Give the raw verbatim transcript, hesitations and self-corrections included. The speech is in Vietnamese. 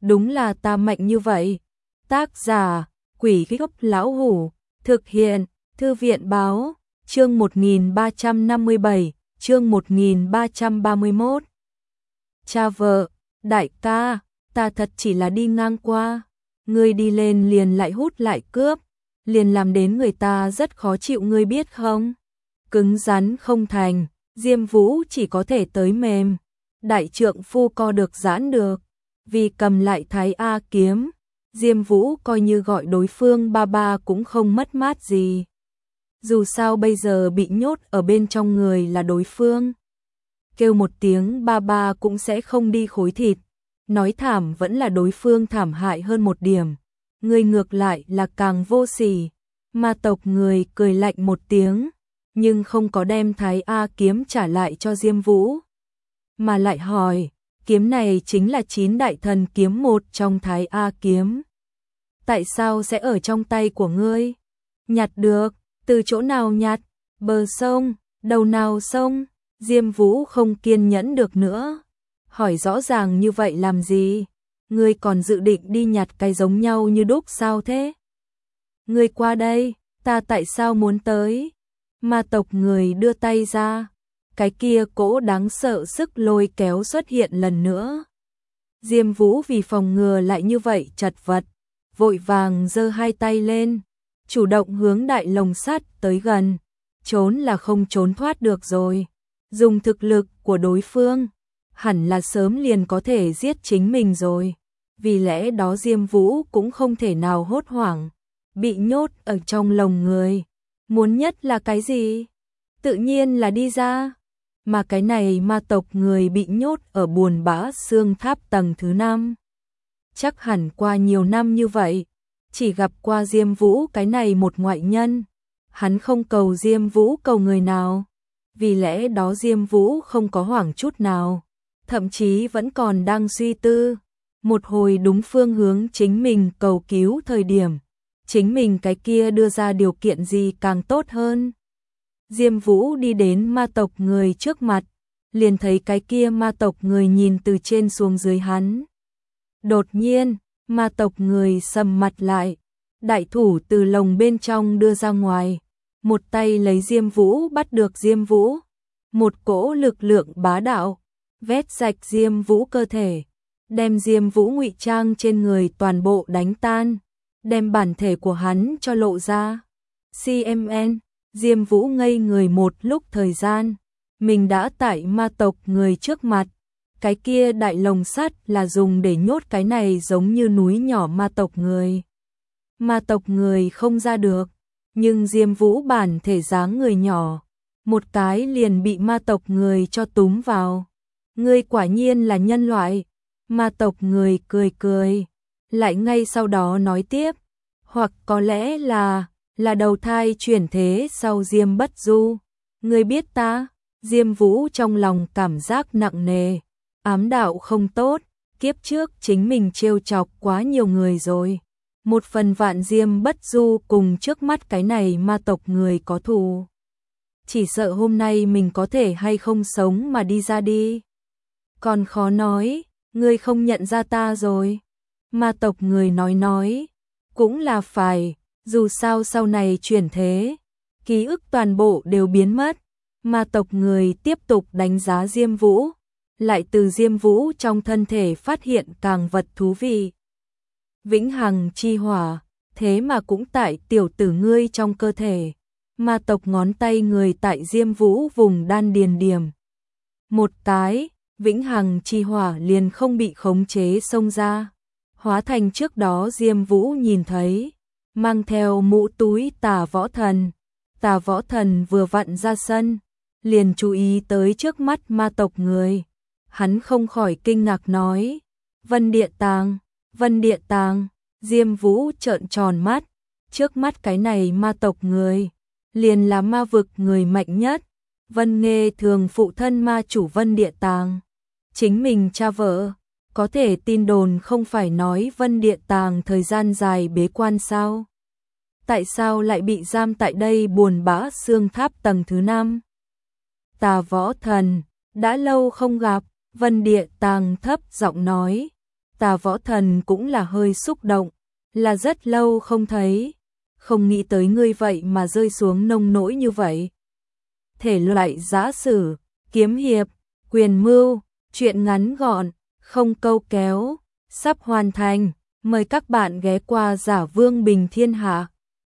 đúng là ta mạnh như vậy. Tác giả, Quỷ Gốc Lão Hủ, thực hiện, Thư viện Báo, chương một nghìn ba trăm năm mươi bảy, chương một nghìn ba trăm ba mươi mốt. Cha vợ, đại ca, ta thật chỉ là đi ngang qua, ngươi đi lên liền lại hút lại cướp, liền làm đến người ta rất khó chịu ngươi biết không? Cứng rắn không thành, Diêm Vũ chỉ có thể tới mềm, đại trượng phu co được giãn được, vì cầm lại Thái A kiếm, Diêm Vũ coi như gọi đối phương ba ba cũng không mất mát gì. Dù sao bây giờ bị nhốt ở bên trong người là đối phương. Kêu một tiếng ba ba cũng sẽ không đi khối thịt, nói thảm vẫn là đối phương thảm hại hơn một điểm. Người ngược lại là càng vô sỉ. Ma tộc người cười lạnh một tiếng, nhưng không có đem Thái A kiếm trả lại cho Diêm Vũ, mà lại hỏi, kiếm này chính là chín đại thần kiếm một trong Thái A kiếm. Tại sao sẽ ở trong tay của ngươi? Nhặt được, từ chỗ nào nhặt? Bờ sông, đầu nào sông? Diêm Vũ không kiên nhẫn được nữa. Hỏi rõ ràng như vậy làm gì? Ngươi còn dự định đi nhặt cái giống nhau như đúc sao thế? Ngươi qua đây, ta tại sao muốn tới? Ma tộc người đưa tay ra, cái kia cỗ đáng sợ sức lôi kéo xuất hiện lần nữa. Diêm Vũ vì phòng ngừa lại như vậy chật vật, vội vàng giơ hai tay lên, chủ động hướng đại lồng sắt tới gần, trốn là không trốn thoát được rồi. Dùng thực lực của đối phương, hẳn là sớm liền có thể giết chính mình rồi. Vì lẽ đó Diêm Vũ cũng không thể nào hốt hoảng, bị nhốt ở trong lồng người. Muốn nhất là cái gì? Tự nhiên là đi ra. Mà cái này ma tộc người bị nhốt ở buồn bã xương tháp tầng thứ năm. Chắc hẳn qua nhiều năm như vậy, chỉ gặp qua Diêm Vũ cái này một ngoại nhân. Hắn không cầu Diêm Vũ cầu người nào. Vì lẽ đó Diêm Vũ không có hoảng chút nào. Thậm chí vẫn còn đang suy tư. Một hồi đúng phương hướng chính mình cầu cứu thời điểm. Chính mình cái kia đưa ra điều kiện gì càng tốt hơn. Diêm Vũ đi đến ma tộc người trước mặt, liền thấy cái kia ma tộc người nhìn từ trên xuống dưới hắn. Đột nhiên, ma tộc người sầm mặt lại, đại thủ từ lồng bên trong đưa ra ngoài, một tay lấy Diêm Vũ bắt được Diêm Vũ, một cỗ lực lượng bá đạo, vét sạch Diêm Vũ cơ thể, đem Diêm Vũ ngụy trang trên người toàn bộ đánh tan, đem bản thể của hắn cho lộ ra. xê em en, Diêm Vũ ngây người một lúc thời gian, mình đã tại ma tộc người trước mặt, cái kia đại lồng sắt là dùng để nhốt cái này giống như núi nhỏ ma tộc người. Ma tộc người không ra được, nhưng Diêm Vũ bản thể dáng người nhỏ, một cái liền bị ma tộc người cho túm vào. Ngươi quả nhiên là nhân loại. Ma tộc người cười cười, lại ngay sau đó nói tiếp, hoặc có lẽ là là đầu thai chuyển thế sau Diêm Bất Du. Ngươi biết ta? Diêm Vũ trong lòng cảm giác nặng nề, ám đạo không tốt, kiếp trước chính mình trêu chọc quá nhiều người rồi. Một phần vạn Diêm Bất Du cùng trước mắt cái này ma tộc người có thù. Chỉ sợ hôm nay mình có thể hay không sống mà đi ra đi. Còn khó nói, ngươi không nhận ra ta rồi. Ma tộc người nói nói, cũng là phải, dù sao sau này chuyển thế, ký ức toàn bộ đều biến mất. Ma tộc người tiếp tục đánh giá Diêm Vũ, lại từ Diêm Vũ trong thân thể phát hiện càng vật thú vị. Vĩnh hằng chi hỏa, thế mà cũng tại tiểu tử ngươi trong cơ thể. Ma tộc ngón tay người tại Diêm Vũ vùng đan điền điểm. Một cái, vĩnh hằng chi hỏa liền không bị khống chế xông ra. Hóa thành trước đó Diêm Vũ nhìn thấy, mang theo mũ túi Tà Võ Thần. Tà Võ Thần vừa vặn ra sân, liền chú ý tới trước mắt ma tộc người. Hắn không khỏi kinh ngạc nói, Vân Địa Tàng, Vân Địa Tàng. Diêm Vũ trợn tròn mắt, trước mắt cái này ma tộc người, liền là ma vực người mạnh nhất. Vân Nghê thường phụ thân ma chủ Vân Địa Tàng, chính mình cha vợ. Có thể tin đồn không phải nói Vân Địa Tàng thời gian dài bế quan sao? Tại sao lại bị giam tại đây buồn bã xương tháp tầng thứ năm? Tà Võ Thần, đã lâu không gặp. Vân Địa Tàng thấp giọng nói. Tà Võ Thần cũng là hơi xúc động, là rất lâu không thấy, không nghĩ tới ngươi vậy mà rơi xuống nông nỗi như vậy. Thể loại giã sử, kiếm hiệp, quyền mưu, truyện ngắn gọn, không câu kéo, sắp hoàn thành, mời các bạn ghé qua Giả Vương Bình Thiên Hạ.